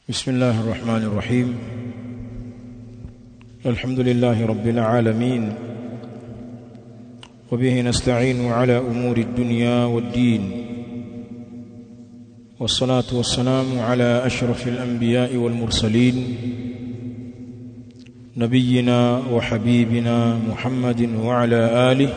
بسم الله الرحمن الرحيم. الحمد لله رب العالمين، وبه نستعين على أمور الدنيا والدين، والصلاة والسلام على أشرف الأنبياء والمرسلين، نبينا وحبيبنا محمد وعلى آله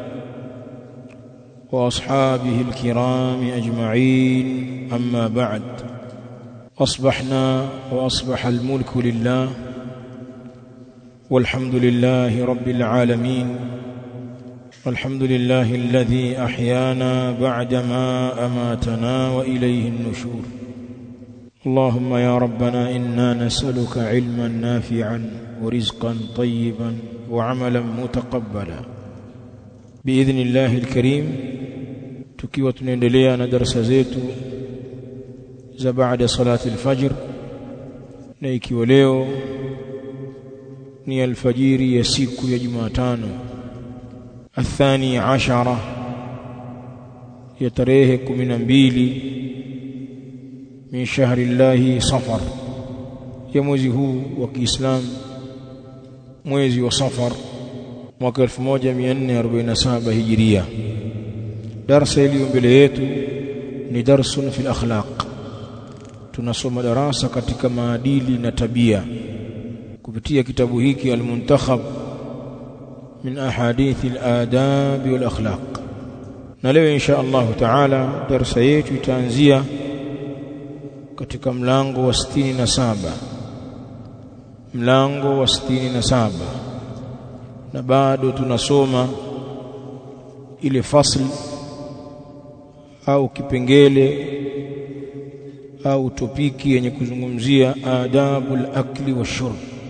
وأصحابه الكرام أجمعين. أما بعد، أصبحنا وأصبح الملك لله، والحمد لله رب العالمين. الحمد لله الذي أحيانا بعدما أماتنا وإليه النشور. اللهم يا ربنا إنا نسألك علما نافعا ورزقا طيبا وعملا متقبلا بإذن الله الكريم. tukiwa tunaendelea na darasa zetu za baada salati al-fajr, na ikiwa leo ni alfajiri ya siku ya Jumatano athani ashara ya tarehe 12 min shahri llahi Safar, ya mwezi huu wa Kiislamu, mwezi wa Safar mwaka 1447 Hijiria. Darasa iliyo mbele yetu ni darsun fil akhlaq. Tunasoma darasa katika maadili na tabia kupitia kitabu hiki al-Muntakhab min ahadith al-adab wal akhlaq. Na leo insha Allah taala darasa yetu itaanzia katika mlango wa 67, mlango wa 67, na bado tunasoma ile fasl au kipengele au topiki yenye kuzungumzia adabul akli wa shurb,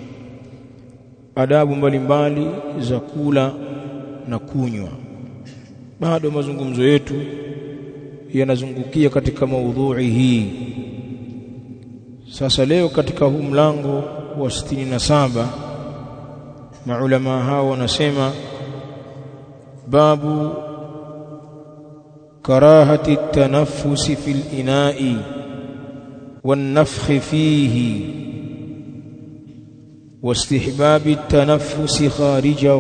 adabu mbalimbali za kula na kunywa. Bado mazungumzo yetu yanazungukia katika maudhui hii. Sasa leo katika huu mlango wa 67 maulama hao wanasema babu karahati at-tanaffus fil ina'i والنفخ فيه واستحباب التنفس خارجه.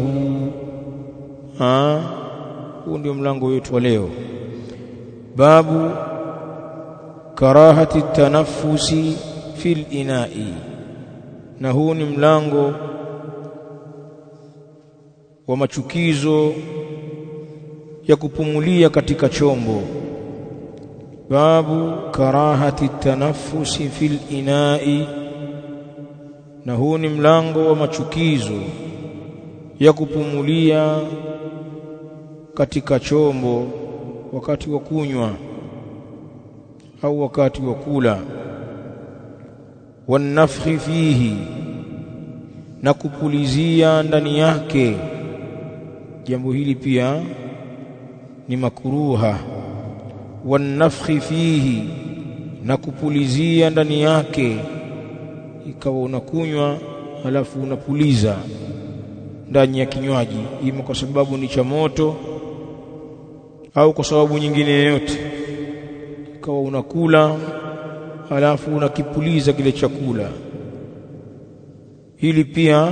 huu ndio mlango wetu wa leo. Babu karahati at-tanaffus fil ina'i, na huu ni mlango wa machukizo ya kupumulia katika chombo. Babu karahati tanaffusi fil ina'i, na huu ni mlango wa machukizo ya kupumulia katika chombo wakati wa kunywa au wakati wa kula. Wanafkhi fihi, na kupulizia ndani yake. Jambo hili pia ni makruha. Wanafkhi fihi, na kupulizia ndani yake. Ikawa unakunywa halafu unapuliza ndani ya kinywaji, ima kwa sababu ni cha moto au kwa sababu nyingine yoyote. Ikawa unakula halafu unakipuliza kile chakula, hili pia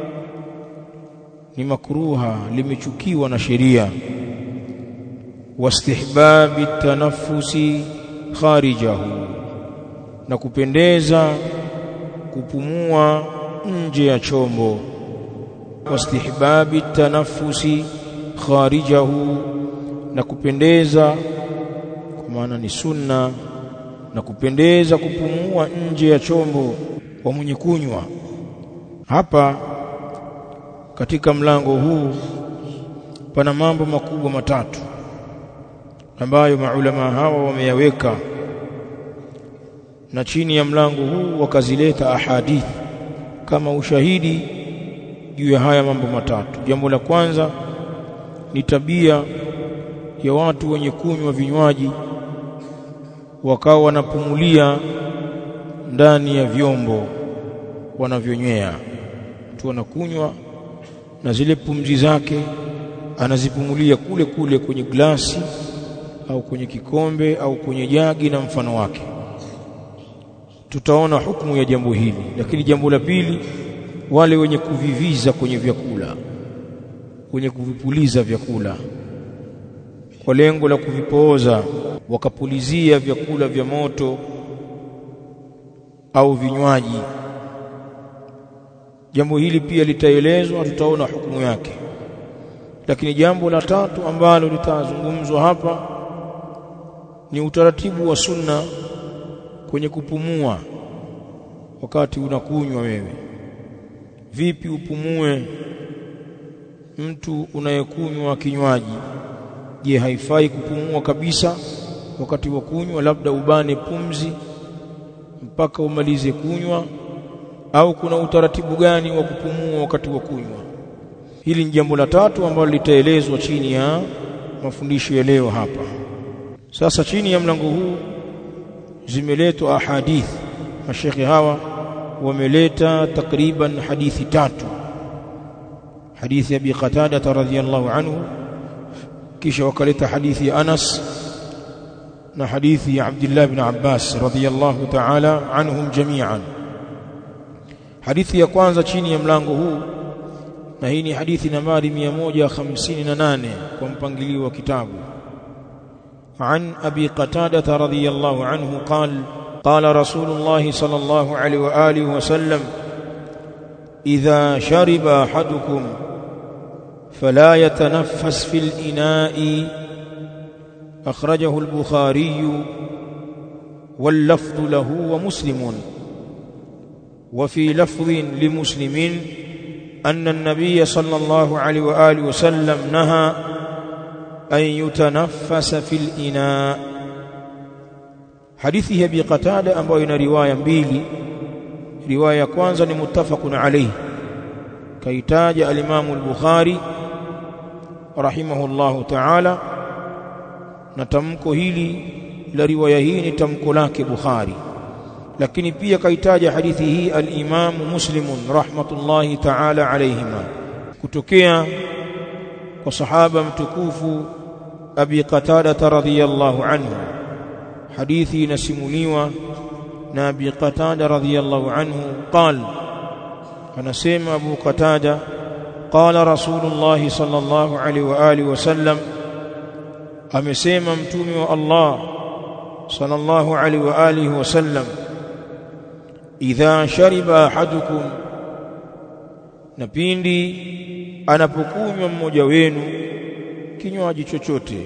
ni makruha, limechukiwa na sheria. واستحباب التنفس خارجه, na kupendeza kupumua nje ya chombo. واستحباب التنفس خارجه, na kupendeza kwa maana ni sunna, na kupendeza kupumua nje ya chombo wa mwenye kunywa. Hapa katika mlango huu pana mambo makubwa matatu ambayo maulama hawa wameyaweka, na chini ya mlango huu wakazileta ahadith kama ushahidi juu ya haya mambo matatu. Jambo la kwanza ni tabia ya watu wenye kunywa vinywaji wakawa wanapumulia ndani ya vyombo wanavyonywea. Mtu anakunywa na zile pumzi zake anazipumulia kule kule kwenye glasi au kwenye kikombe au kwenye jagi na mfano wake. tutaona hukumu ya jambo hili. Lakini jambo la pili, wale wenye kuviviza kwenye vyakula, wenye kuvipuliza vyakula kwa lengo la kuvipooza, wakapulizia vyakula vya moto au vinywaji, jambo hili pia litaelezwa, tutaona hukumu yake. Lakini jambo la tatu ambalo litazungumzwa hapa ni utaratibu wa sunna kwenye kupumua wakati unakunywa wewe. Vipi upumue mtu unayekunywa kinywaji? Je, haifai kupumua kabisa wakati wa kunywa, labda ubane pumzi mpaka umalize kunywa, au kuna utaratibu gani wa kupumua wakati wa kunywa? Hili ni jambo la tatu ambalo litaelezwa chini ya mafundisho ya leo hapa. Sasa chini ya mlango huu zimeletwa ahadith. Mashekhi hawa wameleta takriban hadithi tatu. Hadithi ya Abi Qatada radhiyallahu anhu, kisha wakaleta hadithi ya Anas na hadithi ya Abdullah ibn Abbas radhiyallahu ta'ala anhum jami'an. Hadithi ya kwanza chini ya mlango huu, na hii ni hadithi nambari 158 kwa mpangilio wa kitabu. عن أبي قتادة رضي الله عنه قال قال رسول الله صلى الله عليه وآله وسلم إذا شرب أحدكم فلا يتنفس في الإناء أخرجه البخاري واللفظ له ومسلم وفي لفظ لمسلم أن النبي صلى الله عليه وآله وسلم نهى أن يتنفس في الإناء. حديثه أبي قتادة ambayo ina riwaya mbili. Riwaya ya kwanza ni muttafaqun alayhi, kaitaja al-Imam al-Bukhari rahimahullahu ta'ala, na tamko hili la riwaya hii ni tamko lake Bukhari. Lakini pia kaitaja hadithi hii al-Imam Muslim rahmatullahi ta'ala alayhima, kutokea kwa sahaba mtukufu Abi Qatada radhiyallahu anhu. Hadithi inasimuliwa na Abi Qatada radhiyallahu anhu قال, anasema Abu Qatada, qala Rasulullah sallallahu alaihi wa alihi wasallam, amesema mtume wa Allah sallallahu alaihi wa alihi wasallam, idha shariba ahadukum, na pindi anapokunywa mmoja wenu kinywaji chochote.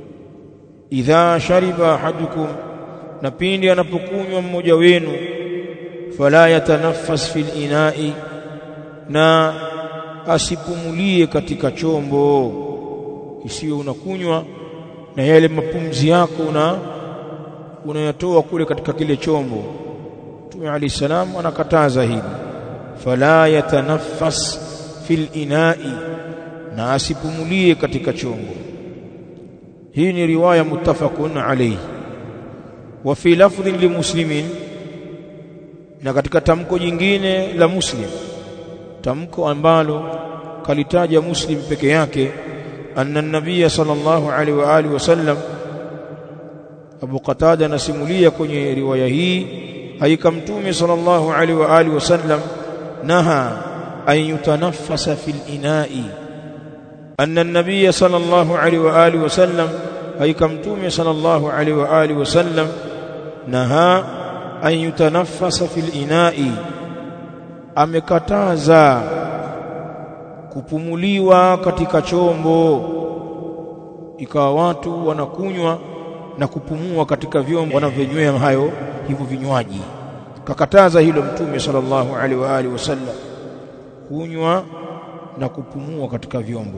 Idha shariba ahadukum, na pindi anapokunywa mmoja wenu, fala yatanaffas fil ina'i, na asipumulie katika chombo. Isiwe unakunywa na yale mapumzi yako unayatoa kule katika kile chombo. Mtume alayhi salam anakataza hili, fala yatanaffas fil ina'i, na asipumulie katika chombo. Hii ni riwaya muttafaqun alayhi. Wa fi lafdhin li Muslimin, na katika tamko jingine la Muslim, tamko ambalo kalitaja Muslim peke yake, anna an-nabiy sallallahu alaihi wa alihi wasallam, Abu Qatada anasimulia kwenye riwaya hii, haika mtume sallallahu alaihi wa alihi wasallam naha an yutanaffasa fil ina'i, anna an-nabiy sallallahu alaihi wa alihi wasallam, haika mtume sallallahu alaihi wa alihi wasallam naha an yutanaffasa fil ina'i, amekataza kupumuliwa katika chombo. Ikawa watu wanakunywa na kupumua katika vyombo wanavyonywea hayo hivyo vinywaji. Kakataza hilo mtume sallallahu alaihi wa alihi wasallam, kunywa na kupumua katika vyombo.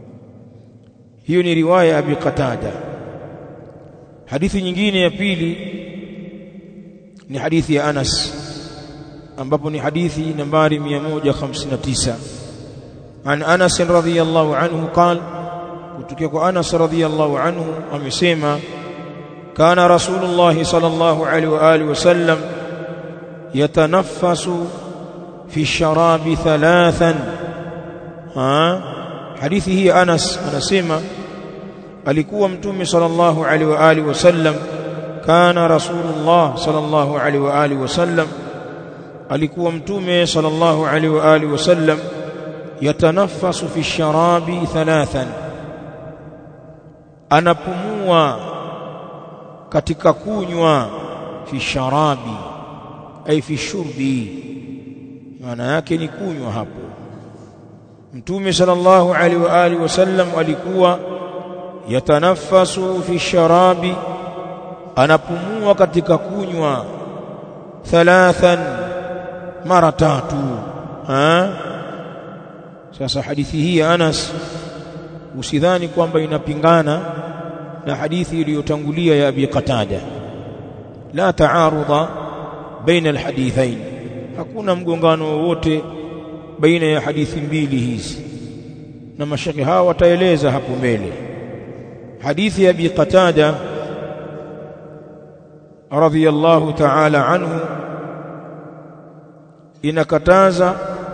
Hiyo ni riwaya ya Abi Qatada. Hadithi nyingine ya pili ni hadithi ya Anas, ambapo ni hadithi nambari 159. An Anas radhiyallahu anhu qala, kutoka kwa Anas radhiyallahu anhu amesema, kana Rasulullah sallallahu alaihi wa alihi wasallam yatanaffasu fi sharabi thalathan. Hadithi hii Anas anasema alikuwa mtume sallallahu alaihi wa alihi wasallam kana rasulullah sallallahu alaihi wa alihi wasallam, alikuwa mtume sallallahu alaihi wa alihi wasallam, yatanaffasu fi sharabi thalathan, anapumua katika kunywa, fi sharabi ay fi shurbi, maana yake ni kunywa hapo. Mtume sallallahu alaihi wa alihi wasallam alikuwa yatanaffasu fi sharabi, anapumua katika kunywa, thalathan, mara tatu. Sasa hadithi hii ya Anas usidhani kwamba inapingana na hadithi iliyotangulia ya Abi Qatada, la taarudha baina alhadithain, hakuna mgongano wowote baina ya hadithi mbili hizi, na mashekhi hawa wataeleza hapo mbele. Hadithi ya Abi Qatada radhiyallahu ta'ala anhu inakataza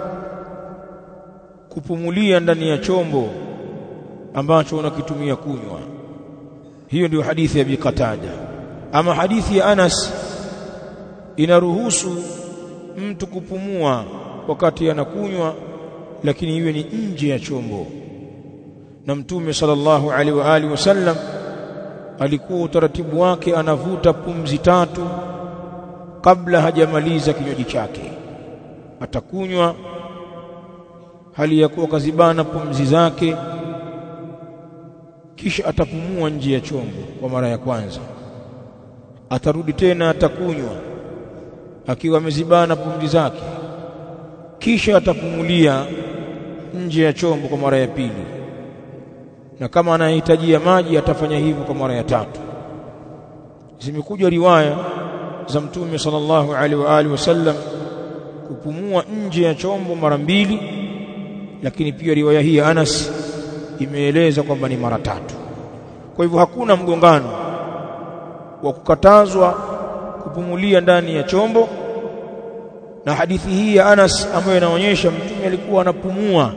kupumulia ndani ya chombo ambacho unakitumia kunywa. Hiyo ndio hadithi ya Abi Qatada. Ama hadithi ya Anas inaruhusu mtu kupumua wakati anakunywa, lakini iwe ni nje ya chombo. Na Mtume sallallahu alaihi wa alihi wasallam alikuwa utaratibu wake anavuta pumzi tatu kabla hajamaliza kinywaji chake. Atakunywa hali ya kuwa kazibana pumzi zake, kisha atapumua nje ya chombo kwa mara ya kwanza. Atarudi tena atakunywa akiwa amezibana pumzi zake, kisha atapumulia nje ya chombo kwa mara ya pili, na kama anahitaji maji atafanya hivyo kwa mara ya tatu. Zimekuja riwaya za Mtume sallallahu alaihi wa alihi wasallam kupumua nje ya chombo mara mbili, lakini pia riwaya hii ya Anas imeeleza kwamba ni mara tatu. Kwa hivyo hakuna mgongano wa kukatazwa kupumulia ndani ya chombo na hadithi hii ya Anas ambayo inaonyesha Mtume alikuwa anapumua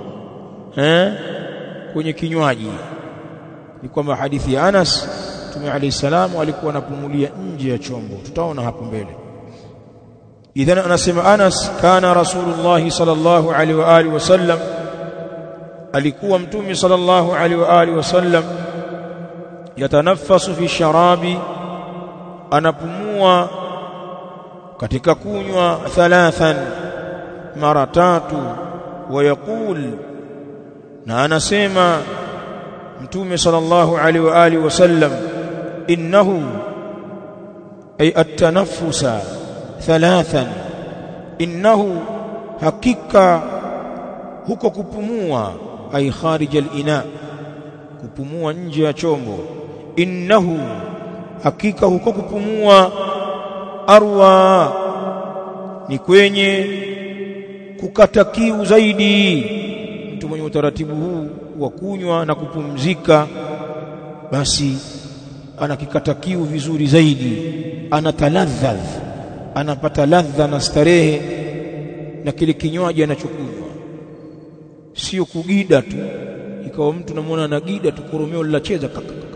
kwenye kinywaji. Ni kwamba hadithi ya Anas, Mtume alayhi salamu alikuwa anapumulia nje ya chombo, tutaona hapo mbele. Idhan anasema Anas, kana Rasulullah sallallahu alaihi wa alihi wasallam, alikuwa Mtume sallallahu alaihi wa alihi wasallam, yatanaffasu fi sharabi, anapumua katika kunywa, thalathan, mara tatu. Wa yaqul, na anasema Mtume sallallahu alaihi wa alihi wasallam, innahu ay at-tanaffusa thalathan, innahu, hakika huko kupumua, ay kharij al-ina, kupumua nje ya chombo. Innahu, hakika huko kupumua, arwa, ni kwenye kukata kiu zaidi. Mtu mwenye utaratibu huu wa kunywa na kupumzika, basi anakikata kiu vizuri zaidi, anataladhadh, anapata ladha na starehe na kile kinywaji anachokunywa, sio kugida tu. Ikawa mtu namuona anagida tu, koromeo linacheza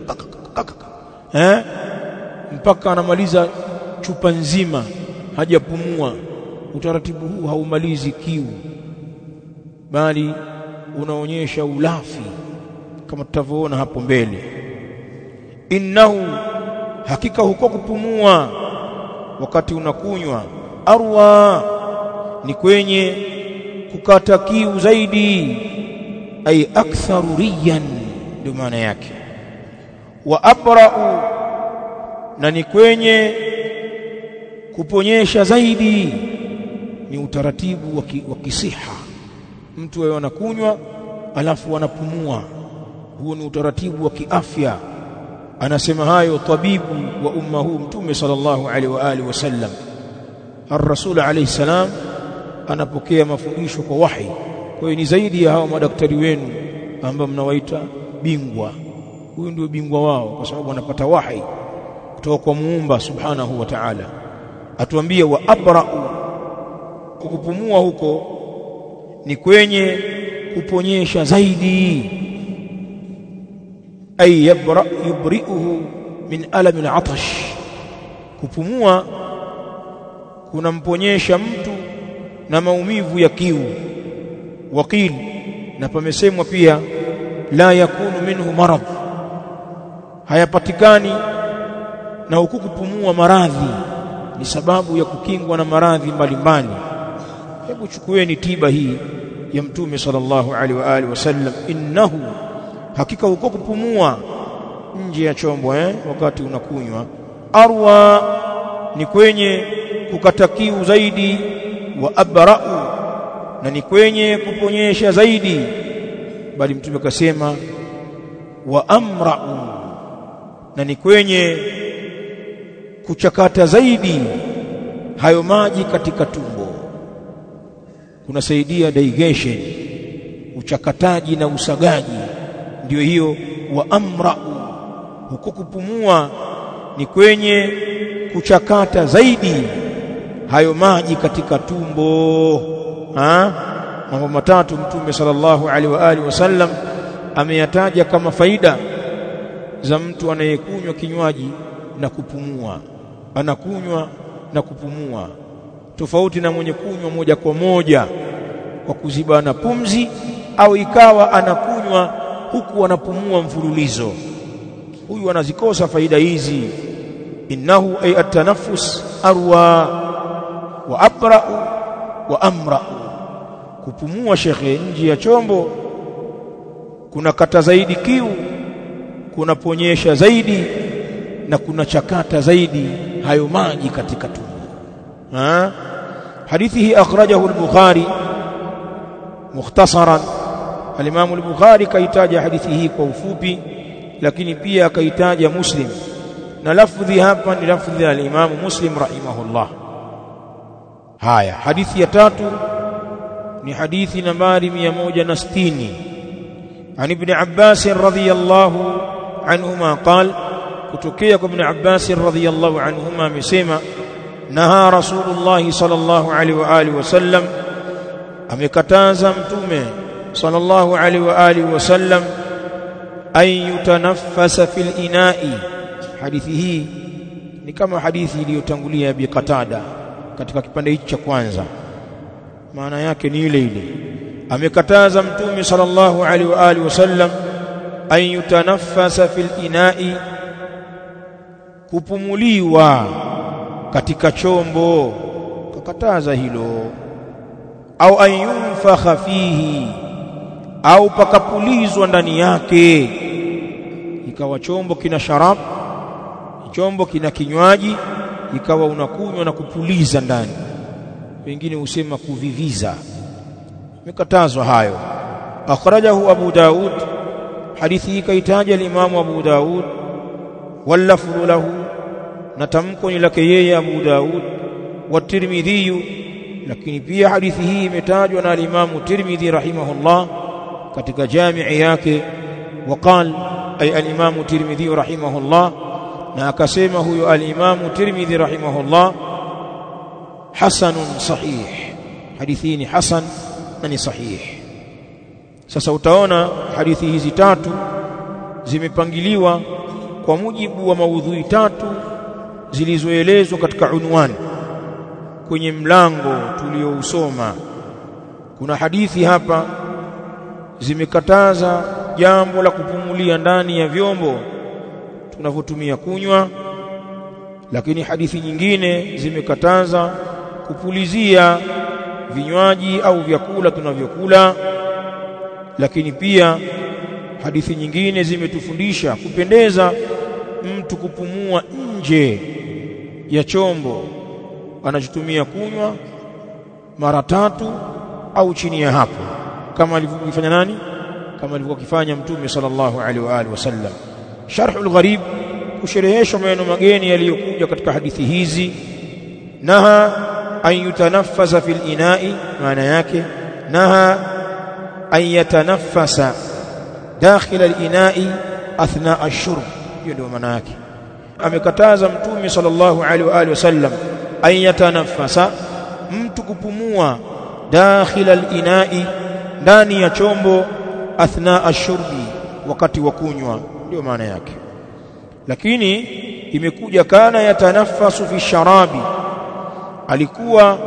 mpaka anamaliza chupa nzima hajapumua. Utaratibu huu haumalizi kiu, bali unaonyesha ulafi, kama tutavyoona hapo mbele. Innahu, hakika huko kupumua wakati unakunywa, arwa, ni kwenye kukata kiu zaidi, ay aktharu riyan, ndio maana yake. Wa abra'u, na ni kwenye kuponyesha zaidi. Ni utaratibu wa kisiha, mtu yeye anakunywa alafu anapumua, huo ni utaratibu wa kiafya. Anasema hayo tabibu wa ummahu, Mtume sallallahu alaihi wa alihi wasallam. Ar-Rasul alayhi salam anapokea mafundisho kwa wahi. Kwa hiyo ni zaidi ya hao madaktari wenu ambao mnawaita bingwa. Huyu ndio bingwa wao, kwa sababu anapata wahi kutoka kwa Muumba subhanahu wa ta'ala. Atuambia wa abra'u, kupumua huko ni kwenye kuponyesha zaidi, ay yubri'uhu min alam al-'atash, Kupumua kunamponyesha mtu na maumivu ya kiu. Waqil, na pamesemwa pia la yakunu minhu marad, hayapatikani na huku kupumua maradhi, ni sababu ya kukingwa na maradhi mbalimbali. Hebu chukueni tiba hii ya Mtume sallallahu alaihi wa alihi wasallam, innahu, hakika huko kupumua nje ya chombo wakati unakunywa, arwa, ni kwenye kukata kiu zaidi, wa abra'u, na ni kwenye kuponyesha zaidi, bali Mtume akasema wa amra'u, na ni kwenye kuchakata zaidi hayo maji katika tumbo, kunasaidia digestion, uchakataji na usagaji. Ndio hiyo wa amra'u, huko kupumua ni kwenye kuchakata zaidi hayo maji katika tumbo. Mambo matatu Mtume sallallahu alaihi wa alihi wasallam ameyataja kama faida za mtu anayekunywa kinywaji na kupumua. Anakunywa na kupumua, tofauti na mwenye kunywa moja kwa moja kwa kuzibana pumzi, au ikawa anakunywa huku anapumua mfululizo. Huyu anazikosa faida hizi. Innahu ay at-tanaffus arwa wa abra'u wa amra'u. Kupumua shekhe nje ya chombo kuna kata zaidi kiu, kuna ponyesha zaidi, na kuna chakata zaidi hayo maji katika tumbo. Hadithi hii akhrajahu al-Bukhari mukhtasaran. Al-Imam al-Bukhari kaitaja hadithi hii kwa ufupi, lakini pia akaitaja Muslim, na lafdhi hapa ni lafdhi ya al-Imam Muslim rahimahullah. Haya, hadithi ya tatu ni hadithi nambari 160. An Ibn Abbas radhiyallahu anhuma qala, kutokea kwa Ibn Abbas radhiyallahu anhuma amesema, naha Rasulullah sallallahu alaihi wa alihi wasallam, amekataza Mtume sallallahu alaihi wa alihi wasallam, an yutanaffasa fil ina'i. Hadithi hii ni kama hadithi iliyotangulia Abi Qatada katika kipande hichi cha kwanza, maana yake ni ile ile. Amekataza Mtume sallallahu alaihi wa alihi wasallam an yutanaffasa fil ina'i, kupumuliwa katika chombo, kakataza hilo. Au an yunfakha fihi, au pakapulizwa ndani yake, ikawa chombo kina sharab, chombo kina kinywaji, ikawa unakunywa na kupuliza ndani, wengine husema kuviviza. Imekatazwa hayo. Akhrajahu Abu Daud, hadithi hii kaitaja al-Imam Abu Daud, wallafdhu lahu, na tamko ni lake yeye Abu Daud, wa Tirmidhi, lakini pia hadithi hii imetajwa na al-Imam Tirmidhi rahimahullah katika jamii yake. Waqal, ay al-Imam Tirmidhi rahimahullah, na akasema huyo al-Imam Tirmidhi rahimahullah, hasanun sahih, hadithi ni hasan na ni sahih. Sasa utaona hadithi hizi tatu zimepangiliwa kwa mujibu wa maudhui tatu zilizoelezwa katika unwani kwenye mlango tuliousoma. Kuna hadithi hapa zimekataza jambo la kupumulia ndani ya vyombo tunavyotumia kunywa, lakini hadithi nyingine zimekataza kupulizia vinywaji au vyakula tunavyokula, lakini pia hadithi nyingine zimetufundisha kupendeza mtu kupumua nje ya chombo anachotumia kunywa mara 3 au chini ya hapo, kama alivyofanya nani? Kama alivyofanya Mtume sallallahu alaihi wa alihi wasallam. Sharhul Gharib, kusherehesha maneno mageni yaliyokuja katika hadithi hizi. Naha an yutanaffasa fil ina'i, maana yake naha an yatanaffasa dakhil al-ina'i athna ash-shurb, hiyo ndio maana yake. Amekataza Mtume sallallahu alaihi wa alihi wasallam an yatanaffasa, mtu kupumua dakhil al-ina'i, ndani ya chombo, athna ash-shurbi, wakati wa kunywa, ndio maana yake. Lakini imekuja kana yatanaffasu fi sharabi, alikuwa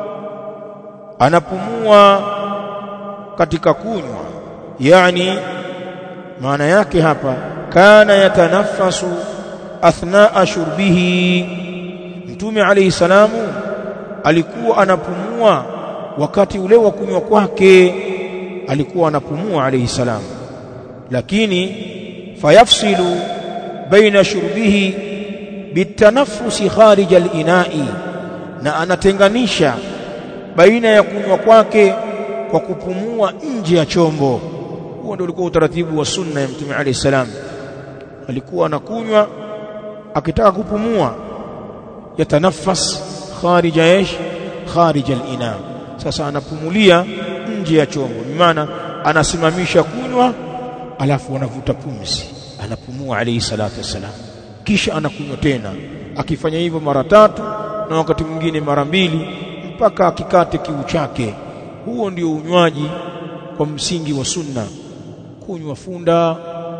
anapumua katika kunywa. Yani maana yake hapa kana yatanaffasu athnaa shurbihi, Mtume alayhi salamu alikuwa anapumua wakati ule wa kunywa kwake, alikuwa anapumua alayhi salamu. Lakini fayafsilu baina shurbihi bitanaffusi kharij al-ina'i, na anatenganisha baina ya kunywa kwake kwa kupumua nje ya chombo. Huo ndio ulikuwa utaratibu wa sunna ya Mtume alayhi salam. Alikuwa anakunywa, akitaka kupumua yatanaffas kharij al-ina. Sasa anapumulia nje ya chombo, maana anasimamisha kunywa alafu anavuta pumzi, anapumua alayhi salatu wassalam, kisha anakunywa tena. Akifanya hivyo mara 3 na wakati mwingine mara 2 mpaka akikate kiu chake. Huo ndio unywaji kwa msingi wa sunna. Kunywa funda,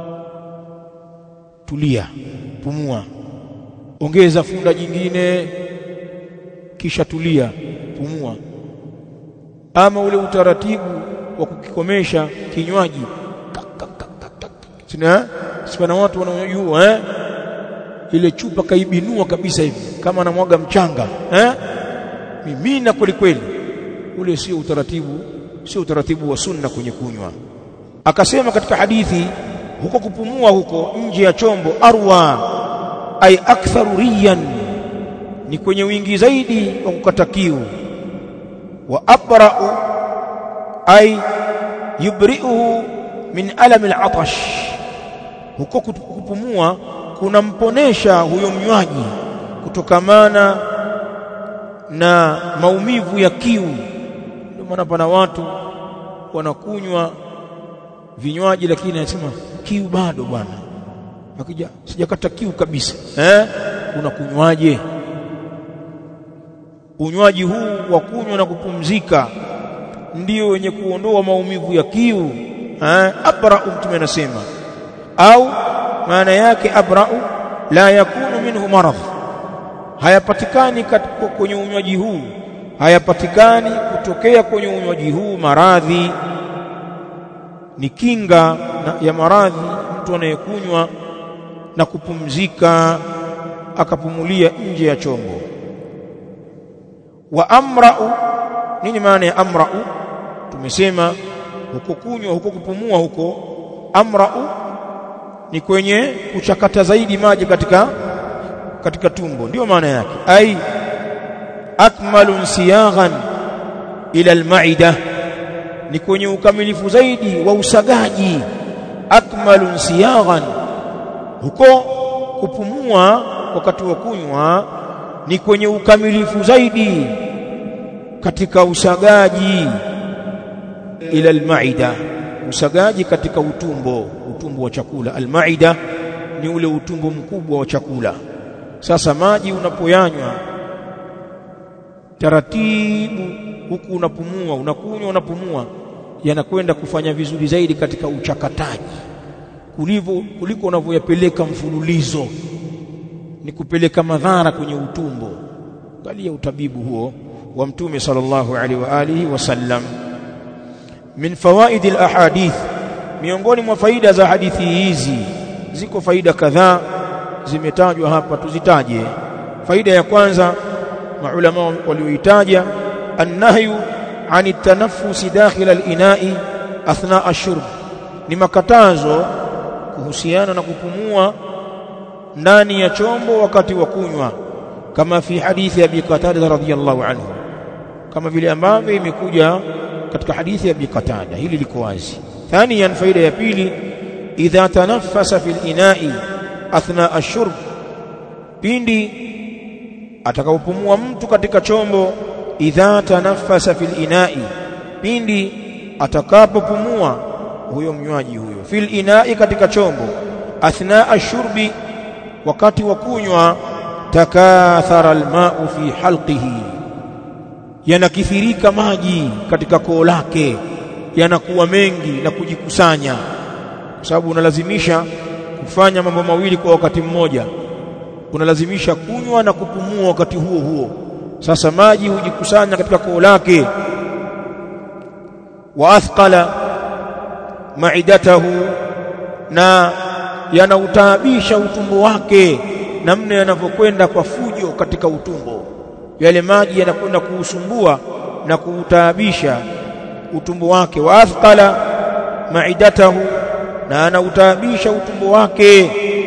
tulia, pumua, ongeza funda jingine, kisha tulia, pumua. Ama ule utaratibu wa kukikomesha kinywaji sina watu wanaojua ile chupa kaibinua kabisa hivi kama anamwaga mchanga mimina kweli kweli, ule sio utaratibu wa sunna kwenye kunywa. Akasema katika hadithi, huko kupumua huko nje ya chombo, arwa ay aktharu riyan, ni kwenye wingi zaidi wa kukata kiu. Wa abra'u ay yubri'uhu min alam al-'atash, huko kupumua kunamponesha huyo mnywaji kutokamana na maumivu ya kiu. Ndio maana pana watu wanakunywa vinywaji lakini anasema kiu bado bwana, akija sijakata kiu kabisa. Unakunywaje? Unywaji huu wa kunywa na kupumzika ndio wenye kuondoa maumivu ya kiu. Abra'u, Mtume anasema, au maana yake abra'u la yakunu minhu maradh, hayapatikani kwenye unywaji huu, hayapatikani kutokea kwenye unywaji huu maradhi. Ni kinga ya maradhi mtu anayekunywa na kupumzika akapumulia nje ya chombo. Wa amra'u, nini maana ya amra'u? Tumesema huko kunywa, huko kupumua, huko amra'u ni kwenye kuchakata zaidi maji katika tumbo, ndio maana yake. Ai akmalun siyaghan ila al-ma'ida, ni kwenye ukamilifu zaidi wa usagaji. Akmalun siyaghan, huko kupumua wakati wa kunywa ni kwenye ukamilifu zaidi katika usagaji. Ila al-ma'ida, usagaji katika utumbo wa chakula. Al-ma'ida ni ule utumbo mkubwa wa chakula. Sasa maji unapoyanywa taratibu, huku unapumua, unakunywa, unapumua, yanakwenda kufanya vizuri zaidi katika uchakataji kuliko unavyoyapeleka mfululizo, ni kupeleka madhara kwenye utumbo. Angalia utabibu huo wa Mtume sallallahu alaihi wa alihi wasallam. Min fawaid al-ahadith, miongoni mwa faida za hadithi hizi, ziko faida kadhaa zimetajwa hapa, tuzitaje. Faida ya kwanza maulama walioitaja, annahyu ani tanaffusi dakhil al-ina'i athna ash-shurb, ni makatazo kuhusiana na kupumua ndani ya chombo wakati wa kunywa, kama fi hadithi Abi Qatada radhiyallahu anhu, kama vile ambavyo imekuja katika hadithi ya Abi Qatada. Hili liko wazi. Thaniyan, faida ya pili, idha tanaffasa fil ina'i athna ash-shurb, pindi atakapopumua mtu katika chombo. Idha tanaffasa fil ina'i, pindi atakapopumua huyo mnywaji huyo, fil ina'i, katika chombo, athna ash-shurbi, wakati wa kunywa, takathara al-ma'u fi halqihi, yanakithirika maji katika koo lake, yanakuwa mengi na kujikusanya, kwa sababu unalazimisha kufanya mambo mawili kwa wakati mmoja. kunalazimisha kunywa na kupumua wakati huo huo. Sasa maji hujikusanya katika koo lake. Wa athqala maidatahu, na yanautaabisha utumbo wake, namna yanavyokwenda kwa fujo katika utumbo. Yale maji yanakwenda kuusumbua na kuutaabisha utumbo wake. Wa athqala maidatahu, na anautaabisha utumbo wake.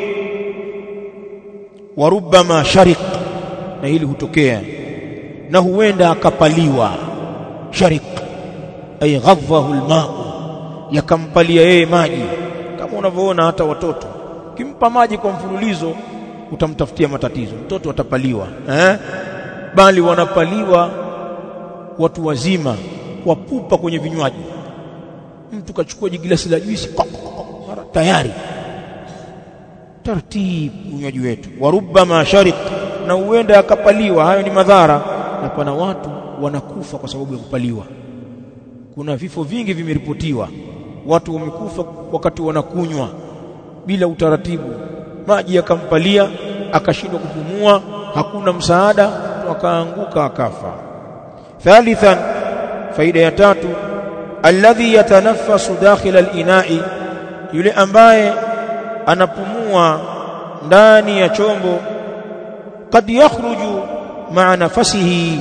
Wa rubbama shariq, na hili hutokea na huenda akapaliwa. Shariq ay ghadhahu alma'u, yakampalia yeye maji. Kama unavyoona hata watoto kimpa maji kwa mfululizo utamtafutia matatizo, mtoto atapaliwa bali wanapaliwa watu wazima kwa pupa kwenye vinywaji. Mtu kachukua jigilasi la juisi mara tayari. Taratibu unywaji wetu. Wa rubbama shariq, na huenda akapaliwa. Hayo ni madhara, na pana watu wanakufa kwa sababu ya kupaliwa. Kuna vifo vingi vimeripotiwa, watu wamekufa wakati wanakunywa bila utaratibu. Maji yakampalia, akashindwa kupumua, hakuna msaada, akaanguka akafa. Thalithan, faida ya tatu, alladhi yatanaffasu dakhila al-ina'i, yule ambaye anapumua ndani ya chombo. Kad yakhruju ma'a nafasihi,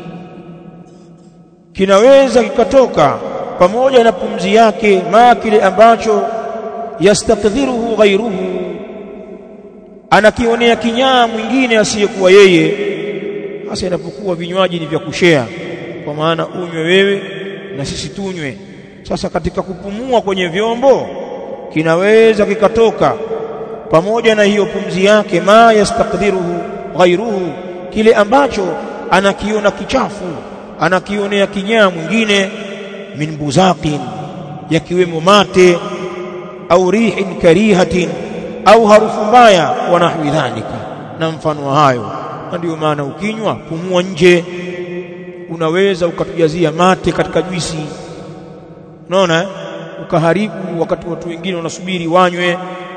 kinaweza kikatoka pamoja na pumzi yake, ma kile ambacho yastaqdhiruhu ghayruhu, anakionea kinyaa mwingine asiyekuwa yeye. Hasa inapokuwa vinywaji ni vya kushare, kwa maana unywe wewe na sisi tunywe. Sasa katika kupumua kwenye vyombo kinaweza kikatoka pamoja na hiyo pumzi yake, ma yastaqdiruhu ghayruhu, kile ambacho anakiona kichafu, anakionea kinyaa mwingine. Min buzaqin, yakiwemo mate, au rihin karihatin, au harufu mbaya, wa nahwi dhalika, na mfano hayo. Na ndio maana ukinywa pumua nje. Unaweza ukatujazia mate katika juisi, unaona, ukaharibu wakati watu wengine wanasubiri wanywe.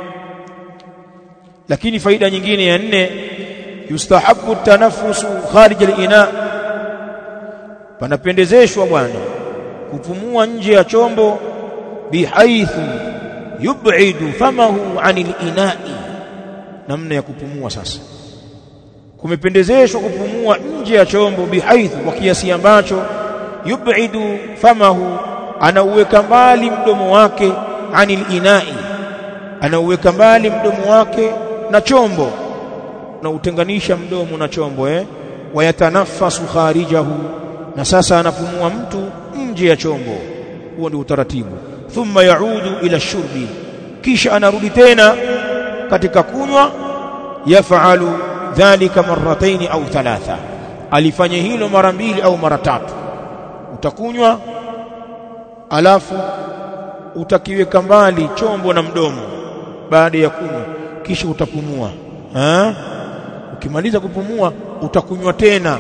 Lakini faida nyingine ya 4, yustahabu tanaffusu kharij al-ina, panapendezeshwa bwana kupumua nje ya chombo. Bihaithu yub'idu famahu 'anil ina'i, namna ya kupumua sasa. Kumependezeshwa kupumua nje ya chombo. Bihaithu, kwa kiasi ambacho, yub'idu famahu, anauweka mbali mdomo wake. 'Anil ina'i, anauweka mbali mdomo wake na chombo, na utenganisha mdomo na chombo. Wayatanaffasu kharijahu, na sasa anapumua mtu nje ya chombo. Huo ndio utaratibu. Thumma yaudu ila shurbi, kisha anarudi tena katika kunywa. Yafalu dhalika marratayn au thalatha, alifanya hilo mara 2 au mara 3. Utakunywa alafu utakiweka mbali chombo na mdomo baada ya kunywa, kisha utapumua. Ukimaliza kupumua utakunywa tena,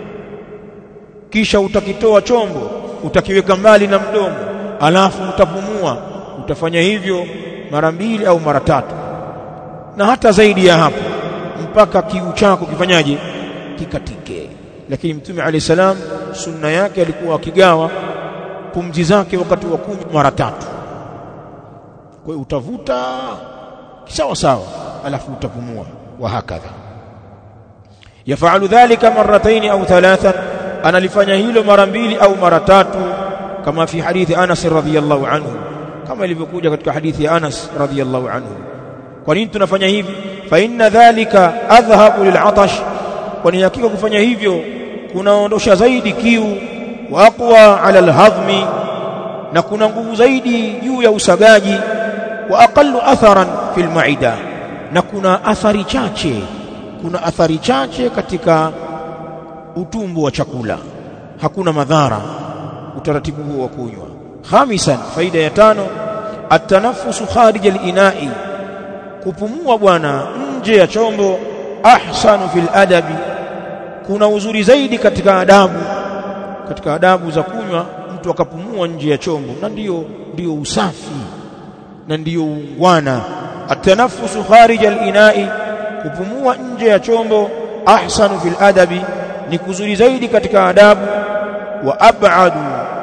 kisha utakitoa chombo utakiweka mbali na mdomo, alafu utapumua. Utafanya hivyo mara 2 au mara 3, na hata zaidi ya hapo, mpaka kiu chako kifanyaje, kikatike. Lakini Mtume alayhi salam sunna yake alikuwa akigawa pumzi zake wakati wa kunywa mara 3. Kwa hiyo utavuta sawa sawa, alafu utapumua, wa hakadha. Yafalu dhalika marratayn au thalathan, analifanya hilo mara 2 au mara 3, kama fi hadithi Anas radhiyallahu anhu, kama ilivyokuja katika hadithi ya Anas radhiyallahu anhu. Kwa nini tunafanya hivi? Fa inna dhalika adhhabu lil'atash, kwani hakika kufanya hivyo kunaondosha zaidi kiu. Wa aqwa 'ala al-hadhmi, na kuna nguvu zaidi juu ya usagaji. Wa aqallu atharan fil ma'ida, na kuna athari chache katika utumbo wa chakula, hakuna madhara utaratibu huo wa kunywa. Khamisan, faida ya 5, at-tanaffusu kharij al-ina'i, kupumua bwana nje ya chombo. Ahsanu fil adabi, kuna uzuri zaidi katika adabu za kunywa, mtu akapumua nje ya chombo, na ndio usafi na ndio ungwana. At-tanaffusu kharij al-ina'i, kupumua nje ya chombo ahsanu fil adabi, ni kuzuri zaidi katika adabu, wa ab'adu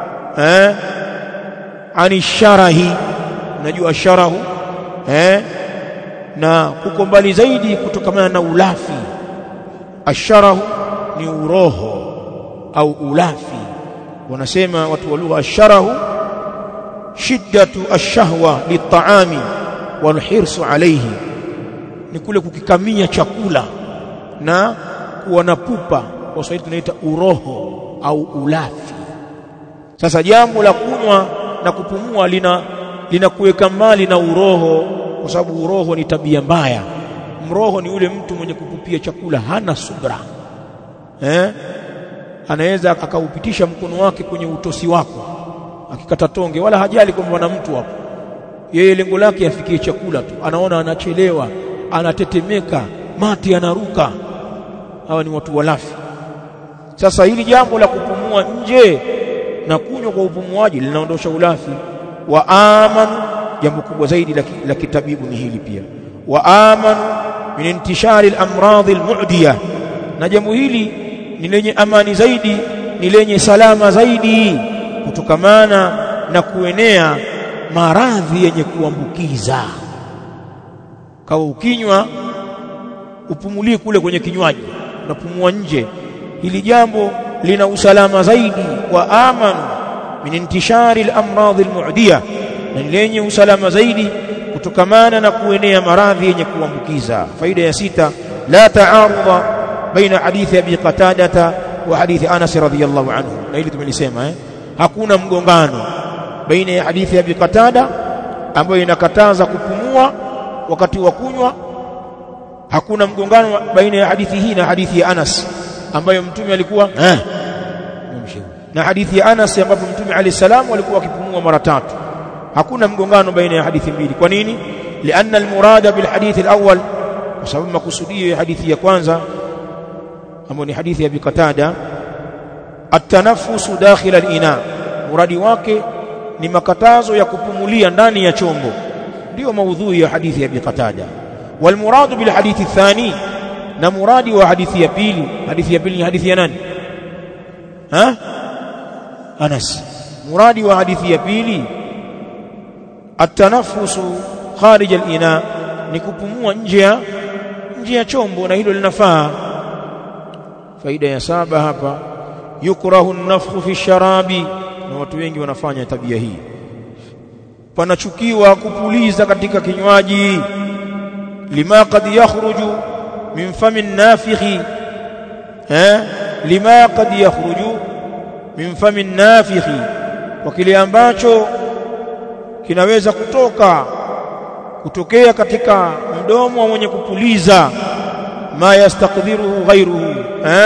ani sharahi, unajua sharahu na kuko mbali zaidi kutokana na ulafi. Asharahu ni uroho au ulafi. Wanasema watu wa lugha, asharahu shiddatu ashahwa litaami wal hirsu alayhi, ni kule kukikamia chakula na kuwa na pupa. Kwa Swahili tunaita uroho au ulafi. Sasa jambo la kunywa na kupumua linakuweka mbali na uroho, kwa sababu uroho ni tabia mbaya. Mroho ni yule mtu mwenye kupupia chakula, hana subra. Anaweza akaupitisha mkono wake kwenye utosi wako akikata tonge, wala hajali kwamba na mtu hapo. Yeye lengo lake afikie chakula tu, anaona anachelewa, anatetemeka, mati anaruka. Hawa ni watu walafi. Sasa hili jambo la kupumua nje na kunywa kwa upumuaji linaondosha ulafi. Wa amanu, jambo kubwa zaidi la kitabibu ni hili pia, wa amanu min intishari al-amradhi al-mu'diyah, na jambo hili ni lenye amani zaidi, ni lenye salama zaidi kutokamana na kuenea maradhi yenye kuambukiza. Kawa ukinywa upumulie kule kwenye kinywaji, unapumua nje, hili jambo lina usalama zaidi. Wa amanu min intishari al-amradhi al-mu'diyah, na lenye usalama zaidi kutokamana na kuenea maradhi yenye kuambukiza. Faida ya 6, la ta'arudha baina hadithi Abi Qatada wa hadithi Anas radhiyallahu anhu. Na hili tumelisema hakuna mgongano baina ya hadithi Abi Qatada ambayo inakataza kupumua wakati wa kunywa. Hakuna mgongano baina ya hadithi hii na hadithi ya Anas ambayo mtume alikuwa na hadithi ya Anas ambapo mtume alayhi salam alikuwa akipumua mara 3. Hakuna mgongano baina ya hadithi mbili. Kwa nini? Lianna almurada bil hadith alawwal, kwa sababu makusudio ya hadithi ya kwanza ambayo ni hadithi ya Abi Qatada, at-tanaffusu dakhil al-ina, muradi wake ni makatazo ya kupumulia ndani ya chombo, ndio maudhui ya hadithi ya Abi Qatada. Wal muradu bil hadithi athani, na muradi wa hadithi ya pili, hadithi ya pili ni hadithi ya nani? Anas. Muradi wa hadithi ya pili at-tanaffusu kharij al-ina, ni kupumua nje ya chombo, na hilo linafaa. Faida ya 7 hapa, yukrahu an-nafkhu fi sharabi, na watu wengi wanafanya tabia hii. Panachukiwa kupuliza katika kinywaji, lima qad yakhruju min fami an-nafikhi, lima qad yakhruju min fami an-nafikhi, kwa kile ambacho kinaweza kutokea katika mdomo wa mwenye kupuliza, ma yastaqdiruhu ghayruhu,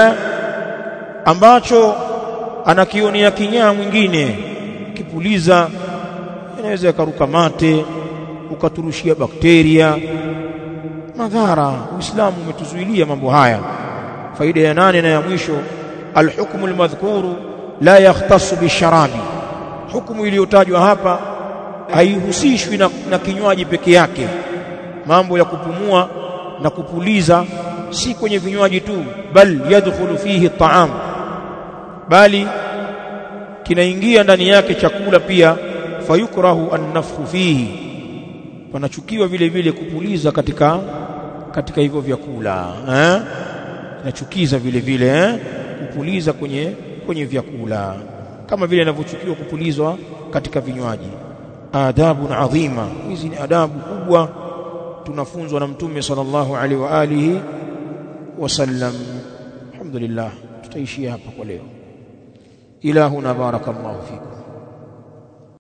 ambacho anakionia kinyaa mwingine. Kipuliza inaweza karuka mate, ukaturushia bakteria, madhara. Uislamu umetuzuilia mambo haya. Faida ya 8 na ya mwisho, alhukmu almadhkuru la yakhtassu bisharabi, hukumu iliyotajwa hapa haihusishwi na kinywaji peke yake. Mambo ya kupumua na kupuliza si kwenye vinywaji tu, bal yadkhulu fihi at-ta'am, bali kinaingia ndani yake chakula pia. Fayukrahu an-nafkhu fihi, panachukiwa vile vile kupuliza katika hivyo vyakula. Inachukiza vile vile kupuliza kwenye vyakula, kama vile inavyochukiwa kupulizwa katika vinywaji. Adabun adhima, hizi ni adabu kubwa tunafunzwa na Mtume sallallahu alaihi wa alihi wasallam. Alhamdulillah, tutaishia hapa kwa leo. Ilahuna barakallahu fikum.